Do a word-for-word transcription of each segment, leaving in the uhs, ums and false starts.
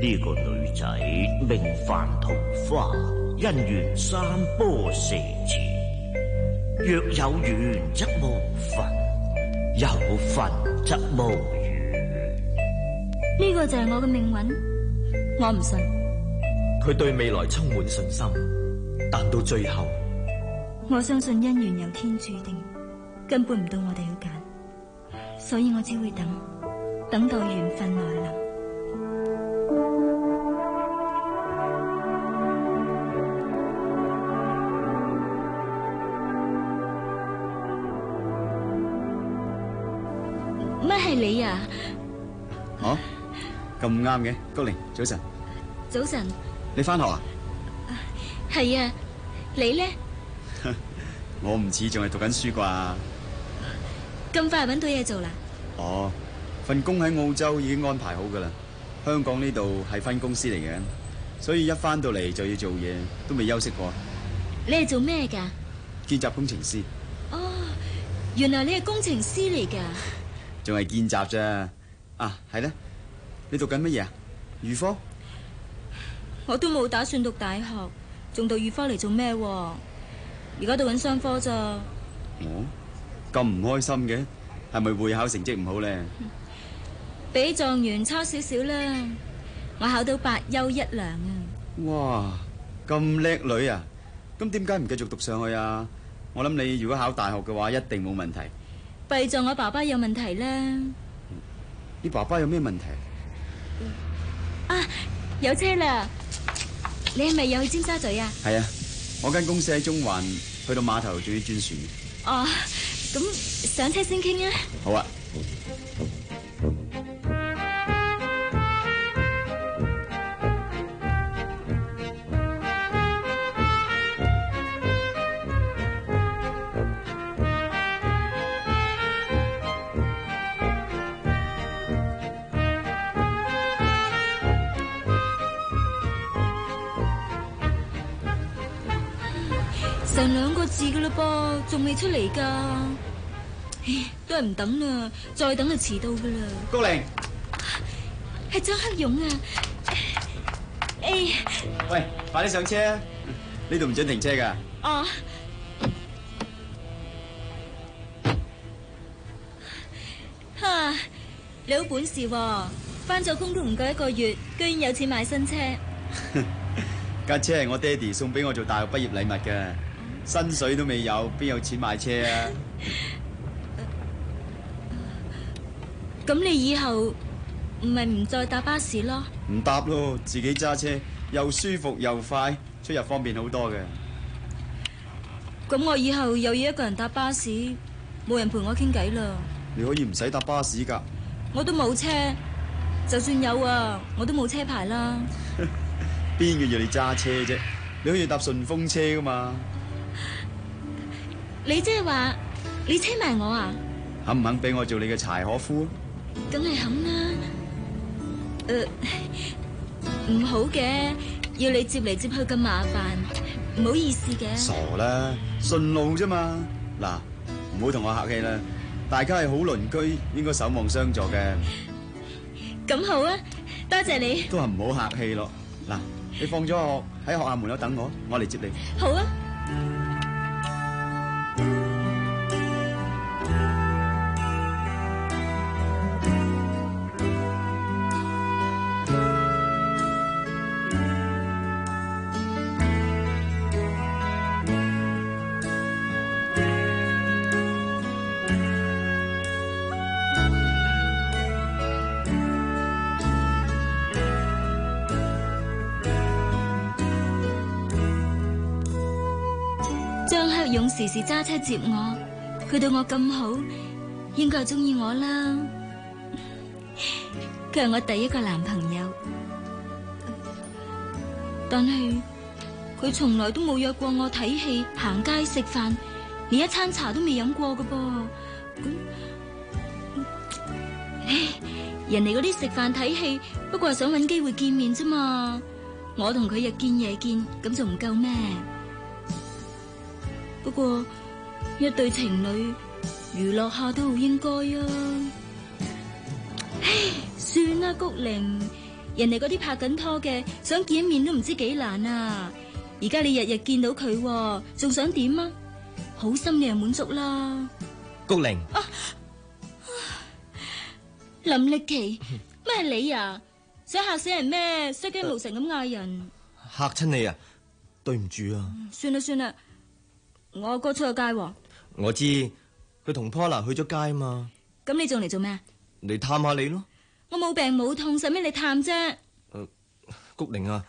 呢個女仔名范桃花，姻緣三波四字，若有緣則無份，有份則無緣。 呢個就係我嘅命運，我唔信。 佢對未來充滿信心，但到最後， 我相信姻緣由天注定，根本唔到我哋去揀，所以我只會等，等待緣分來臨。乜係你啊？ 哦，咁啱嘅，高玲，早晨。 早晨。 你翻學啊？ 係啊，你呢？ 我唔似仲係讀緊書啩。 咁快搵到嘢做啦？ 哦，份工喺澳洲已經安排好噶啦。香港呢度係分公司嚟嘅，所以一翻到嚟就要做嘢，都未休息過。 你係做咩噶？ 見習工程師。 哦，原來你係工程師嚟噶。 仲係見習咋？啊，係咧。你讀緊乜嘢啊？預科？ 我都冇打算讀大學，仲讀預科嚟做咩？而家讀緊商科咋？ 哦，咁唔開心嘅，係咪會考成績唔好咧？ 比狀元差少少啦，我考到八優一良啊！ 哇，咁叻女啊！咁點解唔繼續讀上去啊？我諗你如果考大學嘅話，一定冇問題。 弊在我爸爸有問題啦。 你爸爸有咩問題？ 啊，有車啦！你係咪又去尖沙咀啊？ 係啊，我間公司喺中環，去到碼頭仲要轉船。 哦，咁上車先傾啊！ 好啊。 成兩個字噶啦噃，仲未出嚟噶，唉，都係唔等啦，再等就遲到噶啦。 高玲， 係張克勇啊！哎， 喂，快啲上車啊！呢度唔准停車噶。 哦。哈，你好本事喎，返咗工都唔夠一個月，居然有錢買新車。 架車係我爹哋送俾我做大學畢業禮物嘅。薪水都未有，邊有錢買車啊？ 咁你以後唔係唔再搭巴士咯？ 唔搭咯，自己揸車又舒服又快，出入方便好多嘅。 咁我以後又要一個人搭巴士，冇人陪我傾偈啦。 你可以唔使搭巴士噶。 我都冇車，就算有啊，我都冇車牌啦。 邊個要你揸車啫？你可以搭順風車噶嘛。 你即係話你車埋我啊？ 肯唔肯俾我做你嘅柴可夫？ 梗係肯啦。誒，唔好嘅，要你接嚟接去咁麻煩，唔好意思嘅。 傻啦，順路啫嘛。嗱，唔好同我客氣啦，大家係好鄰居，應該守望相助嘅。 咁好啊，多謝你。 都係唔好客氣咯。嗱，你放咗學喺學校門口等我，我嚟接你。 好啊。勇時時揸車接我，佢對我咁好，應該係中意我啦。佢係我第一個男朋友，但係佢從來都冇約過我睇戲、行街、食飯，連一餐茶都未飲過㗎噃。咁，唉，人哋嗰啲食飯睇戲，不過係想搵機會見面啫嘛。我同佢日見夜見，咁仲唔夠咩？不過一對情侶娛樂下都好應該啊！唉，算啦，谷玲， 人哋嗰啲拍緊拖嘅，想見一面都唔知幾難啊！而家你日日見到佢，仲想點啊？好心你又滿足啦。 谷玲， 林力奇，咩係你啊？想嚇死人咩？失驚無神咁嗌人， 嚇親你啊！對唔住啊。 算啦算啦，我阿哥出咗街喎。 我知佢同 Paula 去咗街嘛。 咁你仲嚟做咩？ 嚟探下你咯。 我冇病冇痛，使咩你探啫？ 誒，谷玲啊，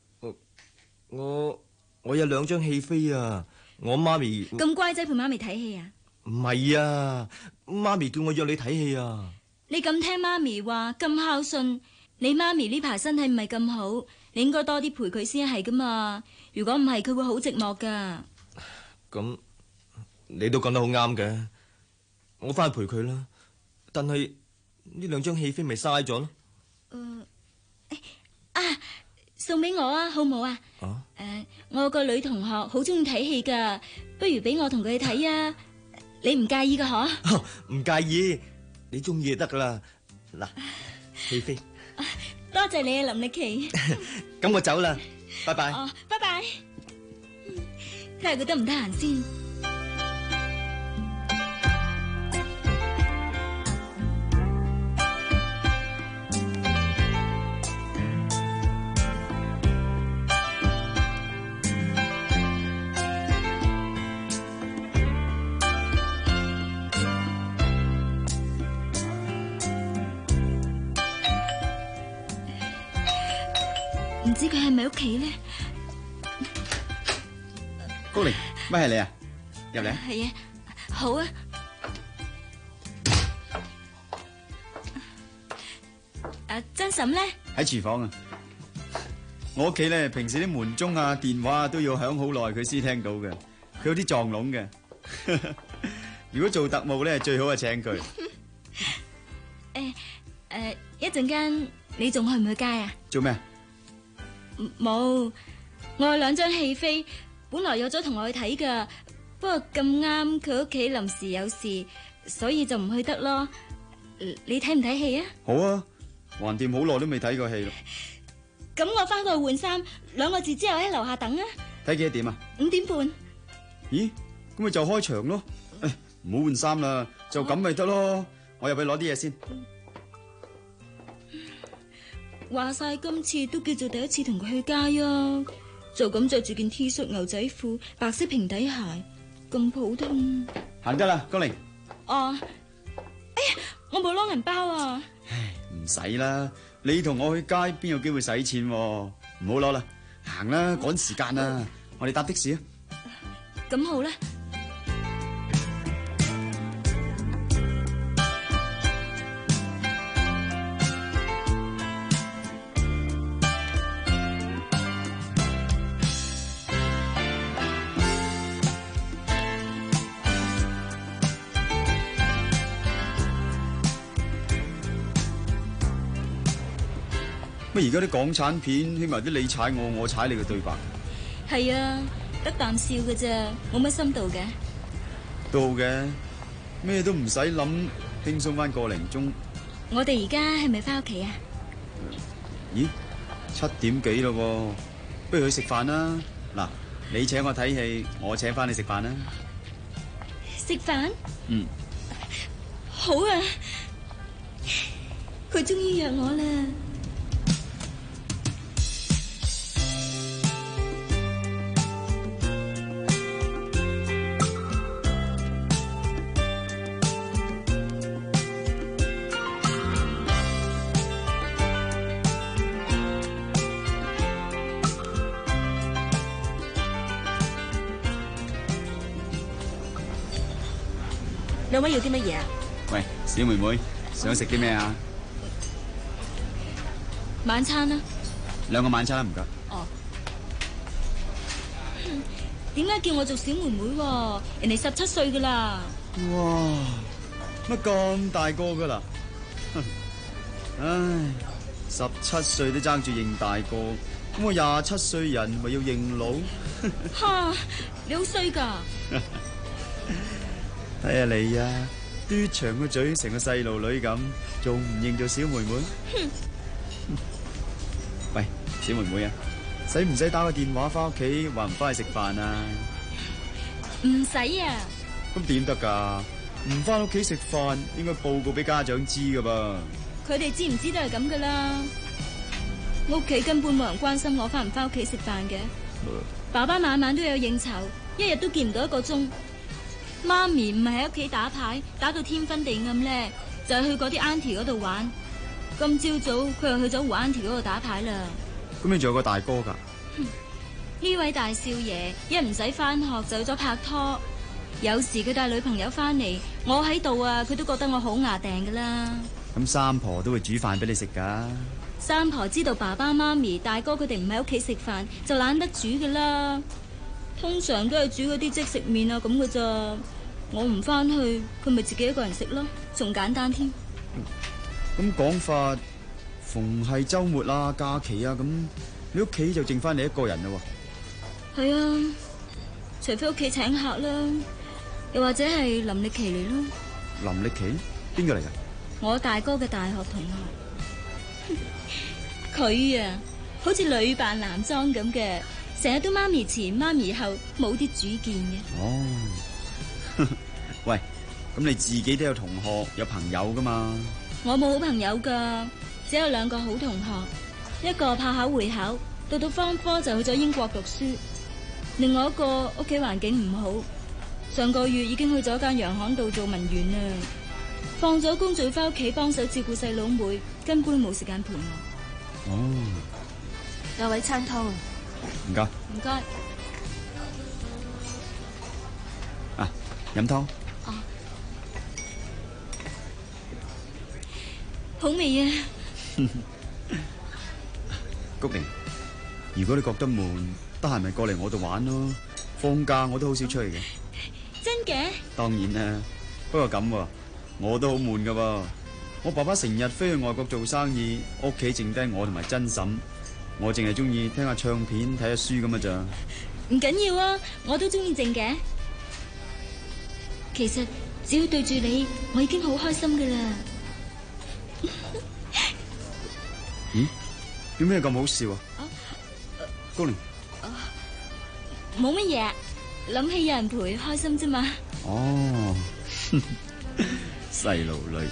我我有兩張戲飛啊，我媽咪咁乖仔陪媽咪睇戲啊？ 唔係啊，媽咪叫我約你睇戲啊。 你咁聽媽咪話，咁孝順，你媽咪呢排身體唔係咁好，你應該多啲陪佢先係噶嘛。如果唔係，佢會好寂寞噶。 咁你都講得好啱嘅，我翻去陪佢啦。但係呢兩張戲飛咪嘥咗咯。 誒、呃，啊，送俾我啊，好唔好啊？ 啊？ 誒、呃，我有個女同學好中意睇戲噶，不如俾我同佢去睇啊？你唔介意噶嗬？ 唔介意，你中意就得噶啦。嗱，戲飛。 多謝你啊，林力奇。 咁我走啦，拜拜。 哦，拜拜。睇下佢得唔得閒先。唔知佢係咪屋企咧？ 高玲，乜係你啊？入嚟。 係啊，好啊。誒，曾嬸咧？ 喺廚房啊。我屋企咧，平時啲門鐘啊、電話啊都要響好耐，佢先聽到嘅。佢有啲撞聾嘅。如果做特務咧，最好係請佢。 誒誒，一陣間你仲去唔去街啊？ 做咩？ 冇，我有兩張戲飛，本來約咗同我去睇噶，不過咁啱佢屋企臨時有事，所以就唔去得咯。你睇唔睇戲啊？ 好啊，橫掂好耐都未睇過戲咯。 咁我翻過去換衫，兩個字之後喺樓下等啊。 睇幾多點啊？ 五點半。 咦，咁咪就開場咯。誒，唔好換衫啦，就咁咪得咯。我入去攞啲嘢先。 話晒今次都叫做第一次同佢去街啊，就咁着住件 T 恤牛仔褲白色平底鞋，咁普通。 行得啦，高玲。 哦，哎呀，我冇攞銀包啊。 唉，唔使啦，你同我去街邊有機會使錢喎？唔好攞啦，行啦，趕時間啦，我哋搭的士啊。 咁好啦。 乜而家啲港產片起埋啲你踩我，我踩你嘅對白？ 係啊，得啖笑嘅啫，冇乜深度嘅。 都好嘅，咩都唔使諗，輕鬆翻個零鐘。 我哋而家係咪翻屋企啊？ 咦，七點幾咯喎，不如去食飯啦。嗱，你請我睇戲，我請翻你食飯啦。 食飯？ 嗯。 好啊，佢終於約我啦。 兩位要啲乜嘢啊？ 喂，小妹妹，想食啲咩啊？ 晚餐啦。 兩個晚餐啦，唔該。 哦。點解叫我做小妹妹？人哋十七歲噶啦。 哇，乜咁大個噶啦？唉，十七歲都爭住認大個，咁我廿七歲人咪要認老？ 哈，你好衰噶！ 睇下你啊，嘟長個嘴成個細路女咁，仲唔認做小妹妹？ 小妹妹啊，使唔使打個電話翻屋企，話唔翻去食飯啊？ 唔使啊。 咁點得噶？唔翻屋企食飯，應該報告俾家長知噶噃。 佢哋知唔知都係咁噶啦。屋企根本冇人關心我翻唔翻屋企食飯嘅。爸爸晚晚都有應酬，一日都見唔到一個鐘。媽咪唔係喺屋企打牌，打到天昏地暗咧，就係去嗰啲 auntie 嗰度玩。今朝早佢又去咗胡 auntie 嗰度打牌啦。 咁你仲有個大哥噶？ 呢位大少爺一唔使翻學就去咗拍拖，有時佢帶女朋友翻嚟，我喺度啊，佢都覺得我好牙定噶啦。 咁三婆都會煮飯俾你食噶。 三婆知道爸爸媽咪、大哥佢哋唔喺屋企食飯，就懶得煮噶啦。通常都係煮嗰啲即食麵啊咁噶咋。我唔翻去，佢咪自己一個人食咯，仲簡單添。 咁講法，逢係周末啊、假期啊咁，你屋企就剩翻你一個人啦喎。 係啊，除非屋企請客啦，又或者係林力奇嚟咯。 林力奇邊個嚟噶？ 我大哥嘅大學同學。佢啊，好似女扮男裝咁嘅，成日都媽咪前媽咪後，冇啲主見嘅。 哦，喂，咁你自己都有同學有朋友噶嘛？ 我冇好朋友噶，只有兩個好同學，一個怕考會考，到到方科就去咗英國讀書；另外一個屋企環境唔好，上個月已經去咗間洋行度做文員啦。放咗工就要翻屋企幫手照顧細佬妹，根本冇時間陪我。 哦， 有位餐湯。 唔該。 唔該。 啊，飲湯。 哦。好味啊！ 谷玲，如果你覺得悶，得閒咪過嚟我度玩咯。放假我都好少出去嘅。 真嘅？ 當然啦，不過咁喎，我都好悶噶噃。我爸爸成日飛去外國做生意，屋企剩低我同埋珍嬸，我淨係中意聽下唱片、睇下書咁嘅咋。 唔緊要啊，我都中意靜嘅。其實只要對住你，我已經好開心噶啦。 咦？點解咁好笑啊？高玲， 冇乜嘢，諗起有人陪，開心啫嘛。 哦，細路女。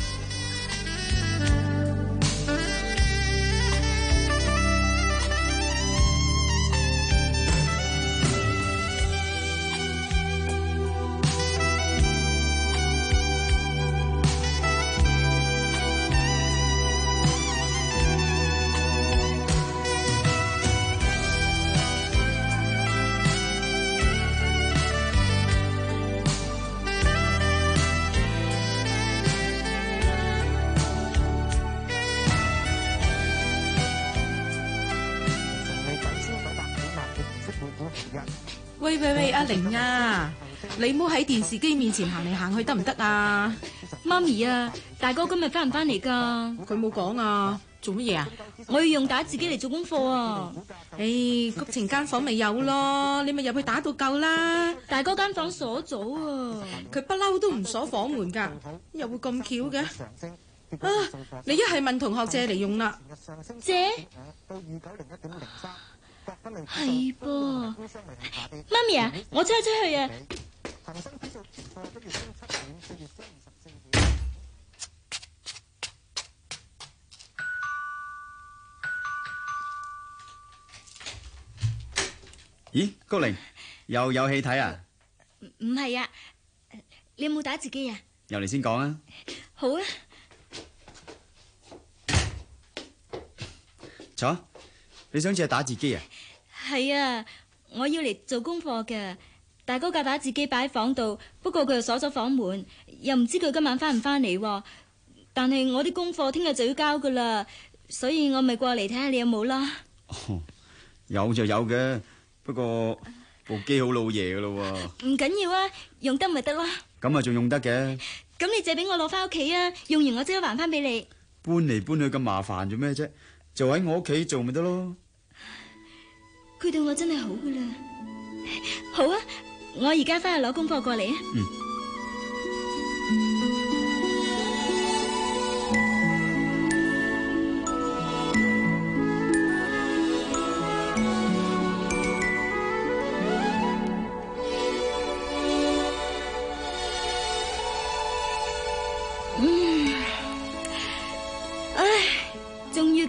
喂喂喂，阿玲啊，你唔好喺電視機面前行嚟行去得唔得啊？ 媽咪啊，大哥今日翻唔翻嚟噶？ 佢冇講啊，做乜嘢啊？ 我要用打字機嚟做功課啊！ 誒，谷晴間房咪有咯，你咪入去打到夠啦。 大哥間房鎖咗啊！ 佢不嬲都唔鎖房門噶，又會咁巧嘅？啊，你一係問同學借嚟用啦。 借？係噃，媽咪啊，我出去出去啊！ 咦，谷玲又有戲睇啊？ 唔唔係啊，你有冇打字機啊？ 由嚟先講啊。 好啊。 坐，你想借打字機啊？ 係啊，我要嚟做功課嘅。大哥架打字機擺喺房度，不過佢又鎖咗房門，又唔知佢今晚翻唔翻嚟。但係我啲功課聽日就要交噶啦，所以我咪過嚟睇下你有冇啦。 哦，有就有嘅，不過部機好老爺噶咯喎。 唔緊要啊，用得咪得咯。 咁啊，仲用得嘅。 咁你借俾我攞翻屋企啊，用完我即刻還翻俾你。 搬嚟搬去咁麻煩做咩啫？就喺我屋企做咪得咯。 佢對我真係好噶啦。好啊，我而家翻去攞功課過嚟啊。 嗯。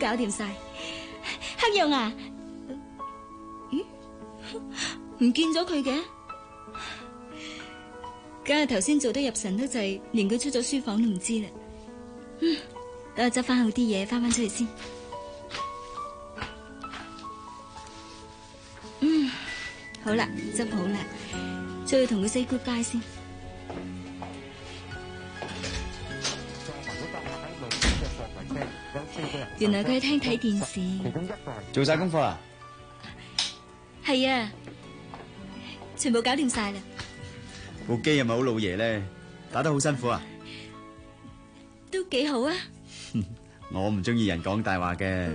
搞掂晒。黑羊啊，咦，唔見咗佢嘅？梗係頭先做得入神得滯，連佢出咗書房都唔知啦。嗯，等我執翻好啲嘢，翻翻出去先。嗯，好啦，執好啦，再去同佢 say goodbye 先。原來佢喺廳睇電視。 做晒功課啦？ 係啊，全部搞掂晒啦。 部機係咪好老爺咧？打得好辛苦啊？ 都幾好啊。 我唔中意人講大話嘅。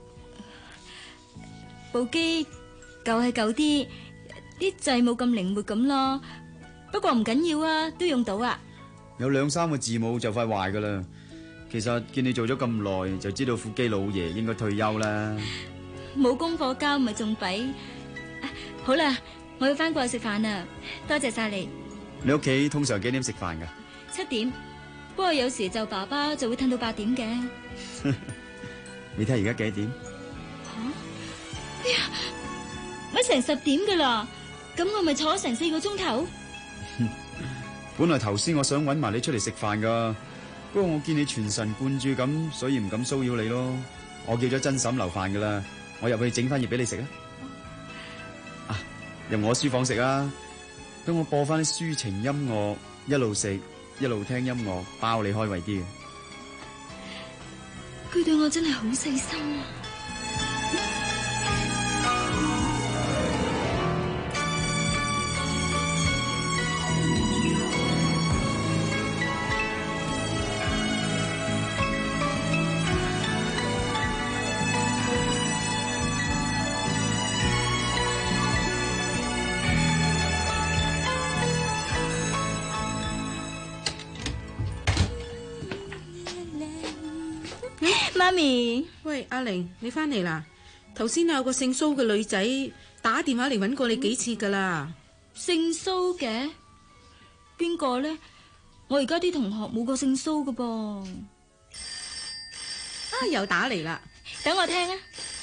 部機舊係舊啲，啲掣冇咁靈活咁咯。不過唔緊要啊，都用到啊。 有兩三個字母就快壞噶啦。其實見你做咗咁耐，就知道副機老爺應該退休啦。 冇功課交咪仲弊。好啦，我要翻過去食飯啦。多謝晒你。 你屋企通常幾點食飯噶？ 七點。不過有時就爸爸就會褪到八點嘅。 你睇而家幾點？ 吓、啊？哎呀，咪成十點噶啦。咁我咪坐咗成四個鐘頭。 本來頭先我想搵埋你出嚟食飯噶。不過我見你全神貫注咁，所以唔敢騷擾你咯。我叫咗珍嬸留飯噶啦，我入去整翻嘢俾你食啊！啊，入我書房食啊！等我播翻啲抒情音樂，一路食一路聽音樂，包你開胃啲嘅。 佢對我真係好細心啊！媽咪， 喂，阿玲，你翻嚟啦？頭先有個姓蘇嘅女仔打電話嚟搵過你幾次噶啦。 姓蘇嘅？邊個咧？我而家啲同學冇個姓蘇噶噃。 啊，又打嚟啦！ 等我聽啊。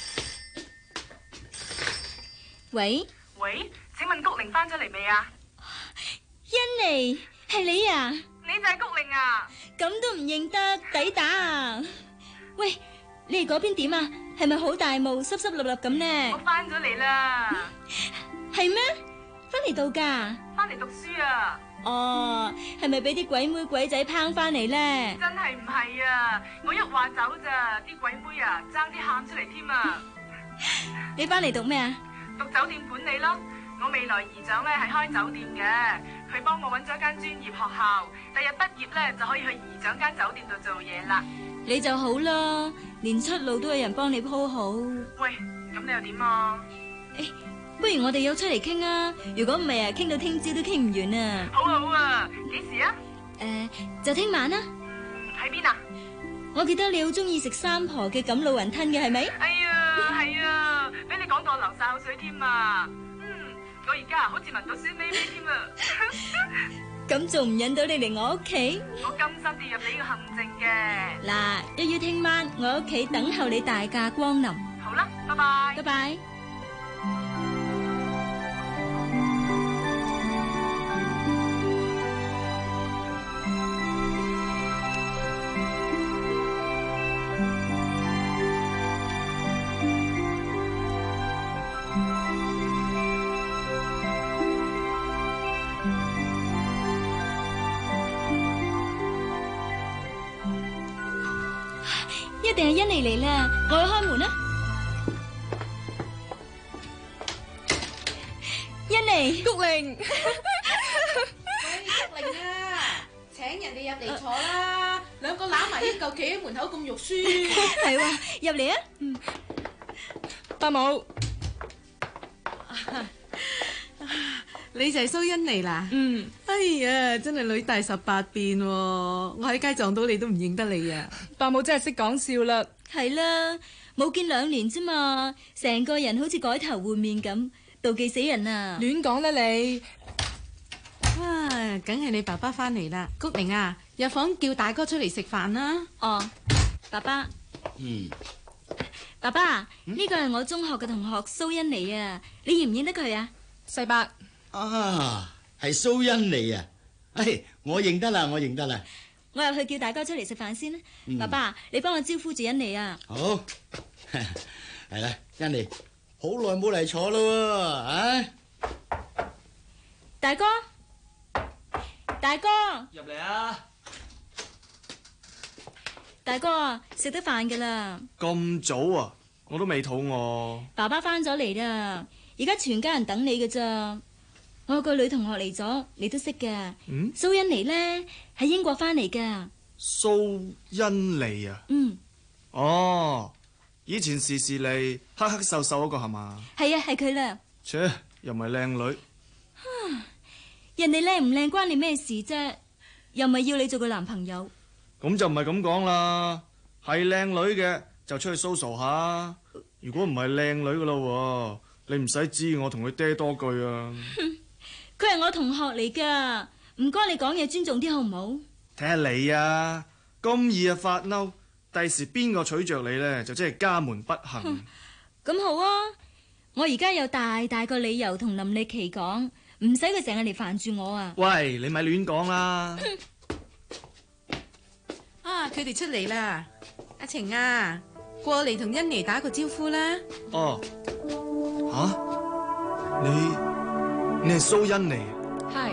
喂喂，請問谷玲翻咗嚟未啊？ 欣妮，係你啊？ 你就係谷玲啊？ 咁都唔認得，抵打啊！喂，你哋嗰邊點啊？係咪好大霧，濕濕立立咁呢？ 我翻咗嚟啦。 係咩？翻嚟度噶？ 翻嚟讀書啊？ 哦，係咪俾啲鬼妹鬼仔拚翻嚟呢？ 真係唔係啊！我一話走咋，啲鬼妹啊爭啲喊出嚟添啊！ 你翻嚟讀咩啊？ 讀酒店管理咯。我未來姨丈咧係開酒店嘅，佢幫我揾咗間專業學校，第日畢業咧就可以去姨丈間酒店度做嘢啦。 你就好啦，連出路都有人幫你鋪好。 喂，咁你又點啊？ 誒，不如我哋有出嚟傾啊！如果唔係啊，傾到聽朝都傾唔完啊！ 好好啊，幾時啊？ 誒、呃，就聽晚啦。 嗯，喺邊啊？ 我記得你好中意食三婆嘅錦鹵雲吞嘅，係咪？ 哎呀，係啊，俾你講到我流晒口水添啊！嗯，我而家好似聞到酸味味添啊！ 咁仲唔引到你嚟我屋企？ 我甘心跌入你呢個陷阱嘅。 嗱，一於聽晚我屋企等候你大駕光臨。 好啦，拜拜。 拜拜。一定係欣妮嚟啦，我去開門啦。欣妮， 谷玲，喂，谷玲啊，請人哋入嚟坐啦，兩個攬埋一嚿企喺門口咁肉酸。 係喎，入嚟啊。嗯， 伯母，你就係蘇欣妮啦。嗯，哎呀，真係女大十八變喎，我喺街撞到你都唔認得你啊。 伯母真係識講笑啦。 係啦，冇見兩年啫嘛，成個人好似改頭換面咁，妒忌死人啊！ 亂講啦你。 啊，梗係你爸爸翻嚟啦。谷玲啊，入房叫大哥出嚟食飯啦。 哦，爸爸。 嗯， 爸爸，呢個係我中學嘅同學蘇欣妮啊，你認唔認得佢啊？ 世伯， 啊，係蘇欣妮啊！哎，我認得啦，我認得啦。 我入去叫大哥出嚟食飯先啦。嗯、爸爸，你幫我招呼住欣妮啊。 好，係啦，欣妮，好耐冇嚟坐咯，啊！ 大哥，大哥， 入嚟啊！ 大哥，食得飯噶啦。 咁早啊？我都未肚餓。 爸爸翻咗嚟啦，而家全家人等你噶咋。我有個女同學嚟咗，你都識噶。嗯，蘇欣妮呢，喺英國翻嚟噶。 蘇欣妮啊？ 嗯。 哦，以前時時嚟黑黑瘦瘦嗰個係嘛？ 係啊，係佢啦。 切，又唔係靚女。 人哋靚唔靚關你咩事啫？又唔係要你做個男朋友。 咁就唔係咁講啦，係靚女嘅就出去搜索下，如果唔係靚女噶咯，你唔使知我同佢嗲多句啊。 佢係我同學嚟噶，唔該你講嘢尊重啲好唔好？ 睇下你啊，咁易啊發嬲，第時邊個娶着你呢，就真係家門不幸。 咁好啊，我而家有大大個理由同林麗琪講，唔使佢成日嚟煩住我啊。 喂，你咪亂講啦。 啊！佢哋出嚟啦，阿晴啊，過嚟同欣妮打個招呼啦。 哦，吓？你你係蘇欣妮？ 係。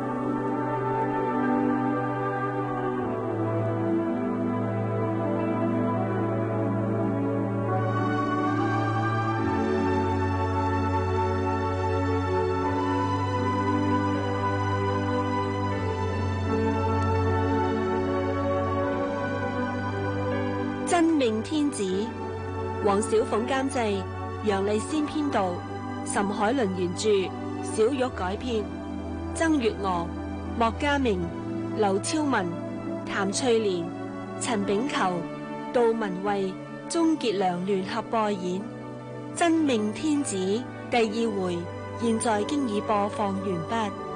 真命天子，黃小鳳監製，楊麗仙編導，岑海倫原著，小玉改編，曾月娥、莫家明、劉超文、譚翠蓮、陳炳球、杜文蔚、鍾傑良聯合播演《真命天子》第二回，現在經已播放完畢。